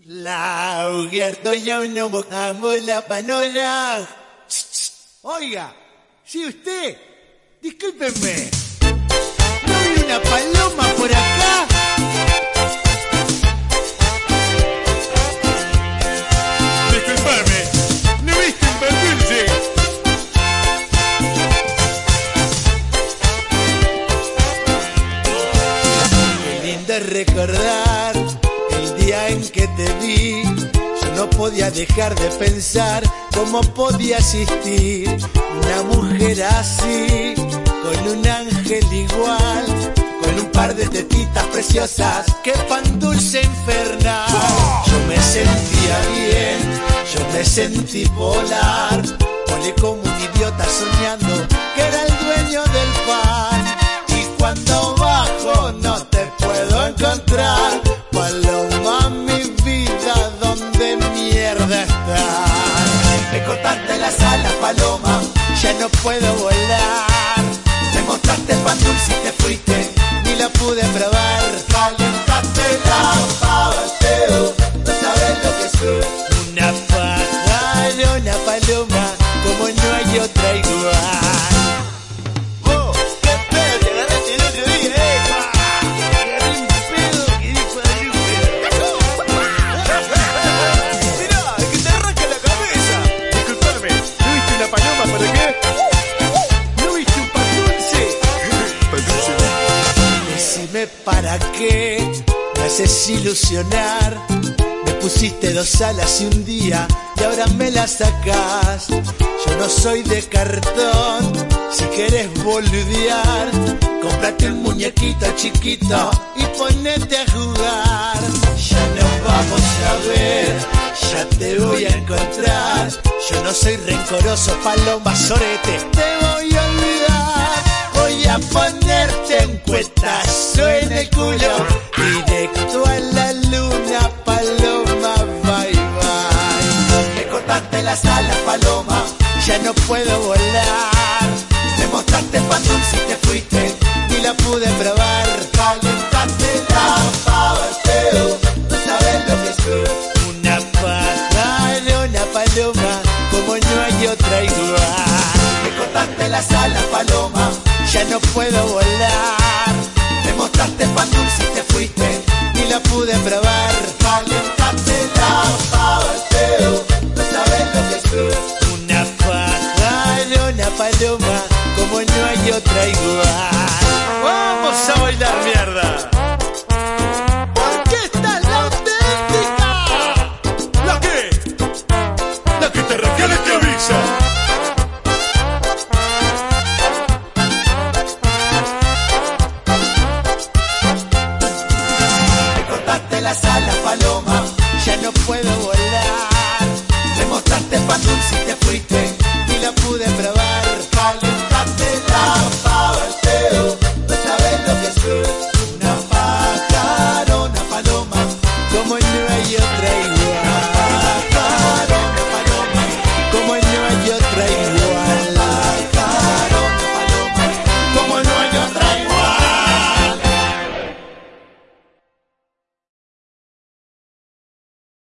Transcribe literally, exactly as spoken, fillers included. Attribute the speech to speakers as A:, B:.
A: La abierto ya no mojamos la panora.
B: Oiga, ¿sí usted? Discúlpenme. ¿No hay una paloma por acá?
C: Disculpame, ¿no viste un dulce?
A: Qué lindo es recordar el día en que te vi. Yo no podía dejar de pensar cómo podía existir una mujer así, con un ángel igual, con un par de tetitas preciosas, que pan dulce infernal. Yo me sentía bien, yo me sentí volar, volé como un idiota soñando que era el dueño del pan. Y cuando bajo no te puedo encontrar, paloma mi vida, ¿dónde mierda estás? Me cortaste las alas, paloma, ya no puedo volar. Me mostraste pan dulce y te fuiste, ni la pude probar. Calentaste la pavateo, no sabes lo que soy. Una pajarona, paloma, como no hay otra igual.
C: ¡Oh! ¡Qué pedo te agarraste el otro día, eh!
A: Agarré un pedo que dijo
C: ¡Mirá, que te arranca la cabeza! Disculpame, ¿no viste una paloma para qué? ¿No viste un pan dulce? Pan dulce.
A: Decime para qué me haces ilusionar. Me pusiste dos alas y un día y ahora me las sacás. Yo no soy de cartón, si querés boludear, cómprate un muñequito chiquito y ponete a jugar. Ya nos vamos a ver, ya te voy a encontrar. Yo no soy rencoroso, paloma, sorete, te voy a olvidar. Voy a ponerte un cuetazo en el culo, directo a la luna, paloma, bye bye. Me cortaste las alas, paloma, ya no puedo volar. Me mostraste pan dulce y te fuiste, ni la pude probar. Calentaste la pavateo, no sabes lo que soy. Una pajarona, paloma, como no hay otra igual. Me cortaste las alas, paloma, ya no puedo volar. Me mostraste pan dulce y te fuiste, ni la pude probar. Calentaste la pavateo, no sabes lo que soy. Una pajarona, paloma, como no hay otra igual.
C: ¡Vamos a bailar, mierda!
B: Porque esta es la auténtica.
C: ¿La qué? La que te refiere te avisa.
A: Las alas, paloma, ya no puedo volar. Me mostraste pan dulce y te fuiste, ni la pude probar. Calentaste la